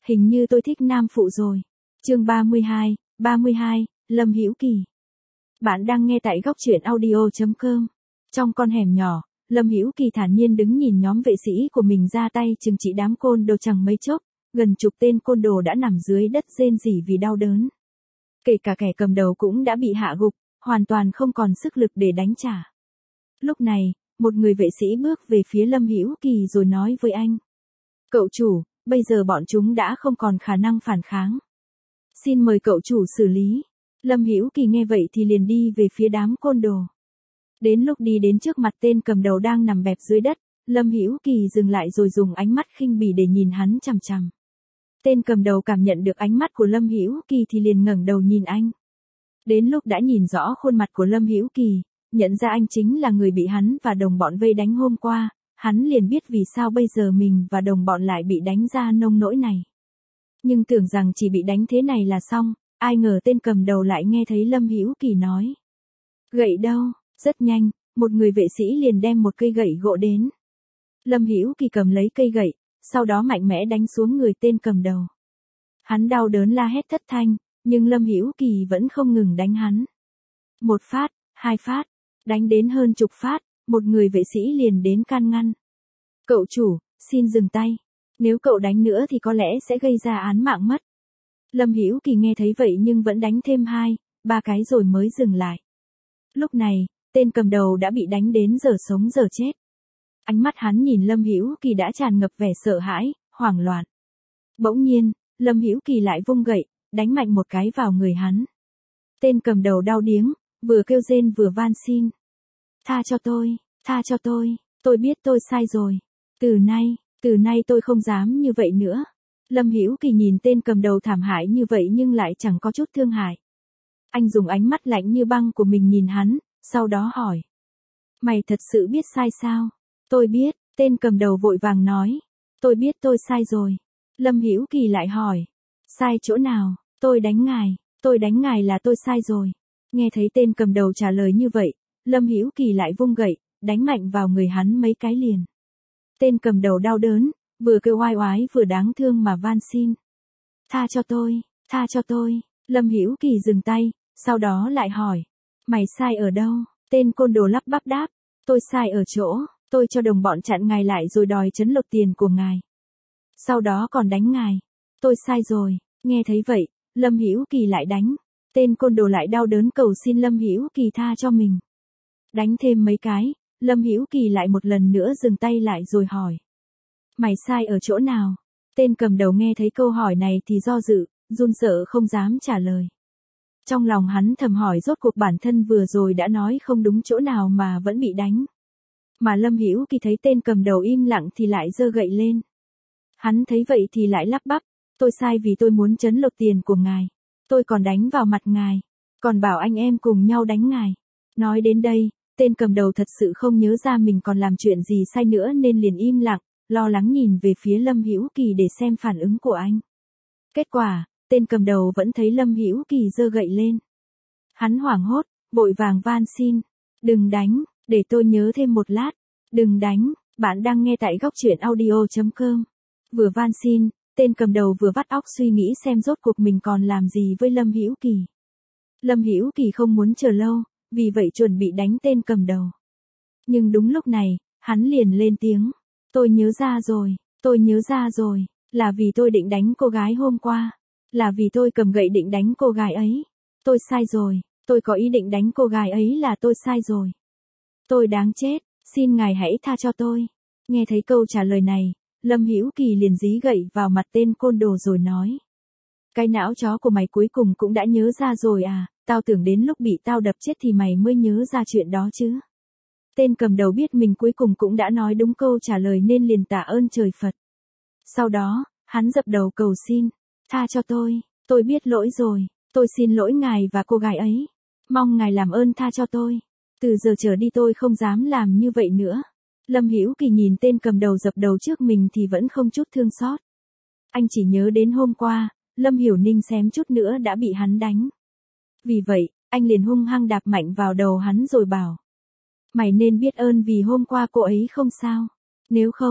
Hình như tôi thích nam phụ rồi. Chương 32, Lâm Hữu Kỳ. Bạn đang nghe tại góc truyện audio.com. Trong con hẻm nhỏ, Lâm Hữu Kỳ thản nhiên đứng nhìn nhóm vệ sĩ của mình ra tay trừng trị đám côn đồ chẳng mấy chốc, gần chục tên côn đồ đã nằm dưới đất rên rỉ vì đau đớn. Kể cả kẻ cầm đầu cũng đã bị hạ gục, hoàn toàn không còn sức lực để đánh trả. Lúc này, một người vệ sĩ bước về phía Lâm Hữu Kỳ rồi nói với anh: "Cậu chủ, bây giờ bọn chúng đã không còn khả năng phản kháng. Xin mời cậu chủ xử lý." Lâm Hữu Kỳ nghe vậy thì liền đi về phía đám côn đồ. Đến lúc đi đến trước mặt tên cầm đầu đang nằm bẹp dưới đất, Lâm Hữu Kỳ dừng lại rồi dùng ánh mắt khinh bỉ để nhìn hắn chằm chằm. Tên cầm đầu cảm nhận được ánh mắt của Lâm Hữu Kỳ thì liền ngẩng đầu nhìn anh. Đến lúc đã nhìn rõ khuôn mặt của Lâm Hữu Kỳ, nhận ra anh chính là người bị hắn và đồng bọn vây đánh hôm qua, hắn liền biết vì sao bây giờ mình và đồng bọn lại bị đánh ra nông nỗi này. Nhưng tưởng rằng chỉ bị đánh thế này là xong, ai ngờ tên cầm đầu lại nghe thấy Lâm Hữu Kỳ nói: "Gậy đâu?" Rất nhanh, một người vệ sĩ liền đem một cây gậy gỗ đến. Lâm Hữu Kỳ cầm lấy cây gậy, sau đó mạnh mẽ đánh xuống người tên cầm đầu. Hắn đau đớn la hét thất thanh, nhưng Lâm Hữu Kỳ vẫn không ngừng đánh hắn. Một phát, hai phát, đánh đến hơn chục phát, một người vệ sĩ liền đến can ngăn. "Cậu chủ, xin dừng tay. Nếu cậu đánh nữa thì có lẽ sẽ gây ra án mạng mất." Lâm Hữu Kỳ nghe thấy vậy nhưng vẫn đánh thêm 2, 3 cái rồi mới dừng lại. Lúc này, tên cầm đầu đã bị đánh đến giờ sống giờ chết. Ánh mắt hắn nhìn Lâm Hữu Kỳ đã tràn ngập vẻ sợ hãi, hoảng loạn. Bỗng nhiên, Lâm Hữu Kỳ lại vung gậy, đánh mạnh một cái vào người hắn. Tên cầm đầu đau điếng, vừa kêu rên vừa van xin: tha cho tôi biết tôi sai rồi. Từ nay tôi không dám như vậy nữa." Lâm Hữu Kỳ nhìn tên cầm đầu thảm hại như vậy nhưng lại chẳng có chút thương hại. Anh dùng ánh mắt lạnh như băng của mình nhìn hắn, sau đó hỏi: "Mày thật sự biết sai sao?" "Tôi biết," tên cầm đầu vội vàng nói. "Tôi biết tôi sai rồi." Lâm Hữu Kỳ lại hỏi: "Sai chỗ nào?" Tôi đánh ngài là tôi sai rồi." Nghe thấy tên cầm đầu trả lời như vậy, Lâm Hữu Kỳ lại vung gậy, đánh mạnh vào người hắn mấy cái liền. Tên cầm đầu đau đớn, vừa kêu oai oái vừa đáng thương mà van xin: tha cho tôi." Lâm Hữu Kỳ dừng tay, sau đó lại hỏi: "Mày sai ở đâu?" Tên côn đồ lắp bắp đáp: "Tôi sai ở chỗ, tôi cho đồng bọn chặn ngài lại rồi đòi trấn lột tiền của ngài. Sau đó còn đánh ngài. Tôi sai rồi." Nghe thấy vậy, Lâm Hữu Kỳ lại đánh. Tên côn đồ lại đau đớn cầu xin Lâm Hữu Kỳ tha cho mình. Đánh thêm mấy cái, Lâm Hữu Kỳ lại một lần nữa dừng tay lại rồi hỏi: "Mày sai ở chỗ nào?" Tên cầm đầu nghe thấy câu hỏi này thì do dự, run sợ không dám trả lời. Trong lòng hắn thầm hỏi rốt cuộc bản thân vừa rồi đã nói không đúng chỗ nào mà vẫn bị đánh. Mà Lâm Hữu Kỳ thấy tên cầm đầu im lặng thì lại giơ gậy lên. Hắn thấy vậy thì lại lắp bắp: "Tôi sai vì tôi muốn trấn lột tiền của ngài. Tôi còn đánh vào mặt ngài, còn bảo anh em cùng nhau đánh ngài." Nói đến đây, tên cầm đầu thật sự không nhớ ra mình còn làm chuyện gì sai nữa nên liền im lặng, lo lắng nhìn về phía Lâm Hữu Kỳ để xem phản ứng của anh. Kết quả, tên cầm đầu vẫn thấy Lâm Hữu Kỳ giơ gậy lên. Hắn hoảng hốt, vội vàng van xin: "Đừng đánh, để tôi nhớ thêm một lát. Đừng đánh." Bạn đang nghe tại góc truyện audio.com. Vừa van xin, tên cầm đầu vừa vắt óc suy nghĩ xem rốt cuộc mình còn làm gì với Lâm Hữu Kỳ. Lâm Hữu Kỳ không muốn chờ lâu, vì vậy chuẩn bị đánh tên cầm đầu. Nhưng đúng lúc này, hắn liền lên tiếng: tôi nhớ ra rồi, là vì tôi định đánh cô gái hôm qua. Là vì tôi cầm gậy định đánh cô gái ấy. Tôi sai rồi, tôi có ý định đánh cô gái ấy là tôi sai rồi. Tôi đáng chết, xin ngài hãy tha cho tôi." Nghe thấy câu trả lời này, Lâm Hữu Kỳ liền dí gậy vào mặt tên côn đồ rồi nói: "Cái não chó của mày cuối cùng cũng đã nhớ ra rồi à, tao tưởng đến lúc bị tao đập chết thì mày mới nhớ ra chuyện đó chứ." Tên cầm đầu biết mình cuối cùng cũng đã nói đúng câu trả lời nên liền tạ ơn trời Phật. Sau đó, hắn dập đầu cầu xin: "Tha cho tôi biết lỗi rồi, tôi xin lỗi ngài và cô gái ấy. Mong ngài làm ơn tha cho tôi. Từ giờ trở đi tôi không dám làm như vậy nữa." Lâm Hữu Kỳ nhìn tên cầm đầu dập đầu trước mình thì vẫn không chút thương xót. Anh chỉ nhớ đến hôm qua, Lâm Hiểu Ninh xém chút nữa đã bị hắn đánh. Vì vậy, anh liền hung hăng đạp mạnh vào đầu hắn rồi bảo: "Mày nên biết ơn vì hôm qua cô ấy không sao. Nếu không,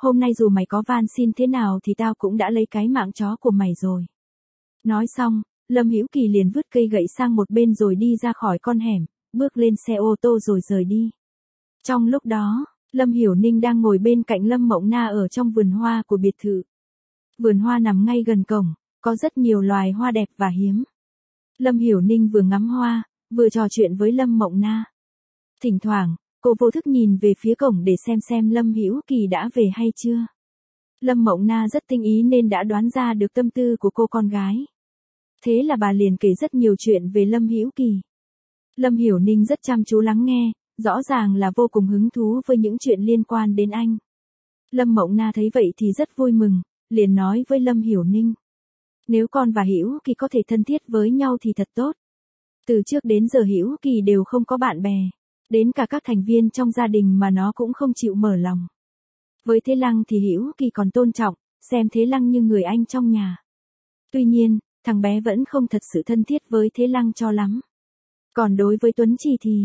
hôm nay dù mày có van xin thế nào thì tao cũng đã lấy cái mạng chó của mày rồi. Nói xong, Lâm Hữu Kỳ liền vứt cây gậy sang một bên rồi đi ra khỏi con hẻm, bước lên xe ô tô rồi rời đi. Trong lúc đó, Lâm Hiểu Ninh đang ngồi bên cạnh Lâm Mộng Na ở trong vườn hoa của biệt thự. Vườn hoa nằm ngay gần cổng, có rất nhiều loài hoa đẹp và hiếm. Lâm Hiểu Ninh vừa ngắm hoa, vừa trò chuyện với Lâm Mộng Na. Thỉnh thoảng, cô vô thức nhìn về phía cổng để xem Lâm Hữu Kỳ đã về hay chưa. Lâm Mộng Na rất tinh ý nên đã đoán ra được tâm tư của cô con gái. Thế là bà liền kể rất nhiều chuyện về Lâm Hữu Kỳ. Lâm Hiểu Ninh rất chăm chú lắng nghe, rõ ràng là vô cùng hứng thú với những chuyện liên quan đến anh. Lâm Mộng Na thấy vậy thì rất vui mừng, liền nói với Lâm Hiểu Ninh. Nếu con và Hữu Kỳ có thể thân thiết với nhau thì thật tốt. Từ trước đến giờ Hữu Kỳ đều không có bạn bè, đến cả các thành viên trong gia đình mà nó cũng không chịu mở lòng. Với Thế Lăng thì Hữu Kỳ còn tôn trọng, xem Thế Lăng như người anh trong nhà. Tuy nhiên, thằng bé vẫn không thật sự thân thiết với Thế Lăng cho lắm. Còn đối với Tuấn Trì thì,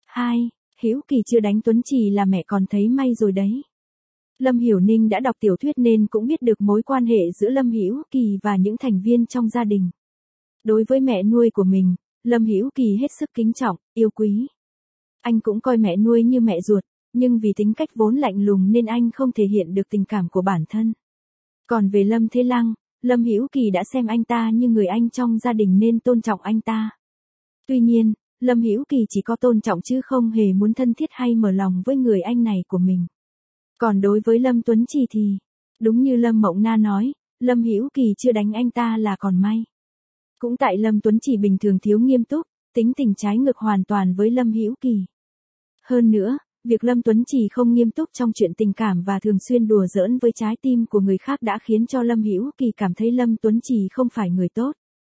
Hữu Kỳ chưa đánh Tuấn Trì là mẹ còn thấy may rồi đấy. Lâm Hiểu Ninh đã đọc tiểu thuyết nên cũng biết được mối quan hệ giữa Lâm Hữu Kỳ và những thành viên trong gia đình. Đối với mẹ nuôi của mình, Lâm Hữu Kỳ hết sức kính trọng, yêu quý. Anh cũng coi mẹ nuôi như mẹ ruột, nhưng vì tính cách vốn lạnh lùng nên anh không thể hiện được tình cảm của bản thân. Còn về Lâm Thế Lăng, Lâm Hữu Kỳ đã xem anh ta như người anh trong gia đình nên tôn trọng anh ta. Tuy nhiên, Lâm Hữu Kỳ chỉ có tôn trọng chứ không hề muốn thân thiết hay mở lòng với người anh này của mình. Còn đối với Lâm Tuấn Trì thì, đúng như Lâm Mộng Na nói, Lâm Hữu Kỳ chưa đánh anh ta là còn may. Cũng tại Lâm Tuấn Trì bình thường thiếu nghiêm túc, tính tình trái ngược hoàn toàn với Lâm Hữu Kỳ. Hơn nữa, việc Lâm Tuấn Trì không nghiêm túc trong chuyện tình cảm và thường xuyên đùa giỡn với trái tim của người khác đã khiến cho Lâm Hữu Kỳ cảm thấy Lâm Tuấn Trì không phải người tốt.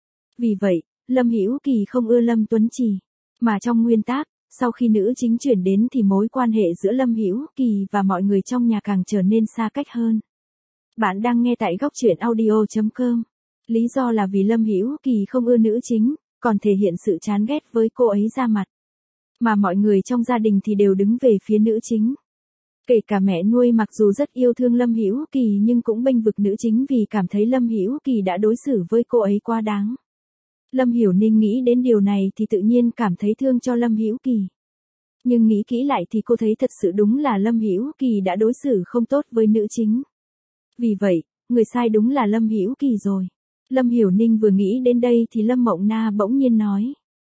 Vì vậy, Lâm Hữu Kỳ không ưa Lâm Tuấn Trì, mà trong nguyên tác, sau khi nữ chính chuyển đến thì mối quan hệ giữa Lâm Hữu Kỳ và mọi người trong nhà càng trở nên xa cách hơn. Bạn đang nghe tại góc truyện audio.com. Lý do là vì Lâm Hữu Kỳ không ưa nữ chính, còn thể hiện sự chán ghét với cô ấy ra mặt. Mà mọi người trong gia đình thì đều đứng về phía nữ chính. Kể cả mẹ nuôi mặc dù rất yêu thương Lâm Hữu Kỳ nhưng cũng bênh vực nữ chính vì cảm thấy Lâm Hữu Kỳ đã đối xử với cô ấy quá đáng. Lâm Hiểu Ninh nghĩ đến điều này thì tự nhiên cảm thấy thương cho Lâm Hữu Kỳ. Nhưng nghĩ kỹ lại thì cô thấy thật sự đúng là Lâm Hữu Kỳ đã đối xử không tốt với nữ chính. Vì vậy, người sai đúng là Lâm Hữu Kỳ rồi. Lâm Hiểu Ninh vừa nghĩ đến đây thì Lâm Mộng Na bỗng nhiên nói.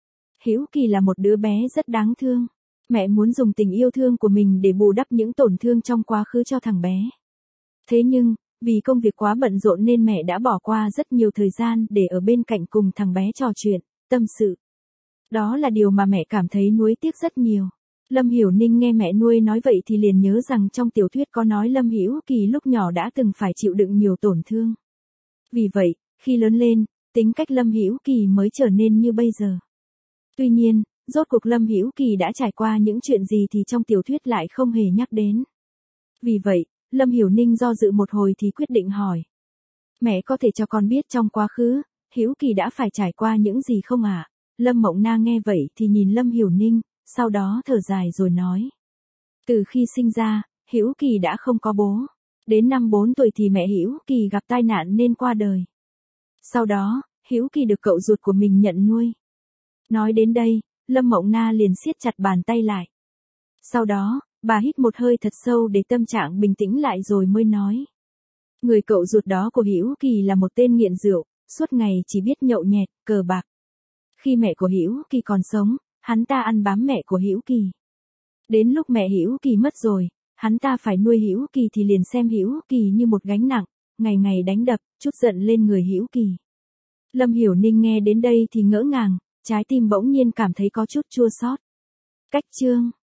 Hữu Kỳ là một đứa bé rất đáng thương. Mẹ muốn dùng tình yêu thương của mình để bù đắp những tổn thương trong quá khứ cho thằng bé. Thế nhưng, vì công việc quá bận rộn nên mẹ đã bỏ qua rất nhiều thời gian để ở bên cạnh cùng thằng bé trò chuyện, tâm sự. Đó là điều mà mẹ cảm thấy nuối tiếc rất nhiều. Lâm Hiểu Ninh nghe mẹ nuôi nói vậy thì liền nhớ rằng trong tiểu thuyết có nói Lâm Hữu Kỳ lúc nhỏ đã từng phải chịu đựng nhiều tổn thương. Vì vậy, khi lớn lên, tính cách Lâm Hữu Kỳ mới trở nên như bây giờ. Tuy nhiên, rốt cuộc Lâm Hữu Kỳ đã trải qua những chuyện gì thì trong tiểu thuyết lại không hề nhắc đến. Vì vậy, Lâm Hiểu Ninh do dự một hồi thì quyết định hỏi. Mẹ có thể cho con biết trong quá khứ, Hữu Kỳ đã phải trải qua những gì không ạ? Lâm Mộng Na nghe vậy thì nhìn Lâm Hiểu Ninh, sau đó thở dài rồi nói. Từ khi sinh ra, Hữu Kỳ đã không có bố. Đến năm 4 tuổi thì mẹ Hữu Kỳ gặp tai nạn nên qua đời. Sau đó, Hữu Kỳ được cậu ruột của mình nhận nuôi. Nói đến đây, Lâm Mộng Na liền siết chặt bàn tay lại. Sau đó, bà hít một hơi thật sâu để tâm trạng bình tĩnh lại rồi mới nói. Người cậu ruột đó của Hữu Kỳ là một tên nghiện rượu, suốt ngày chỉ biết nhậu nhẹt, cờ bạc. Khi mẹ của Hữu Kỳ còn sống, hắn ta ăn bám mẹ của Hữu Kỳ. Đến lúc mẹ Hữu Kỳ mất rồi, hắn ta phải nuôi Hữu Kỳ thì liền xem Hữu Kỳ như một gánh nặng, ngày ngày đánh đập, trút giận lên người Hữu Kỳ. Lâm Hiểu Ninh nghe đến đây thì ngỡ ngàng, trái tim bỗng nhiên cảm thấy có chút chua xót. Cách chương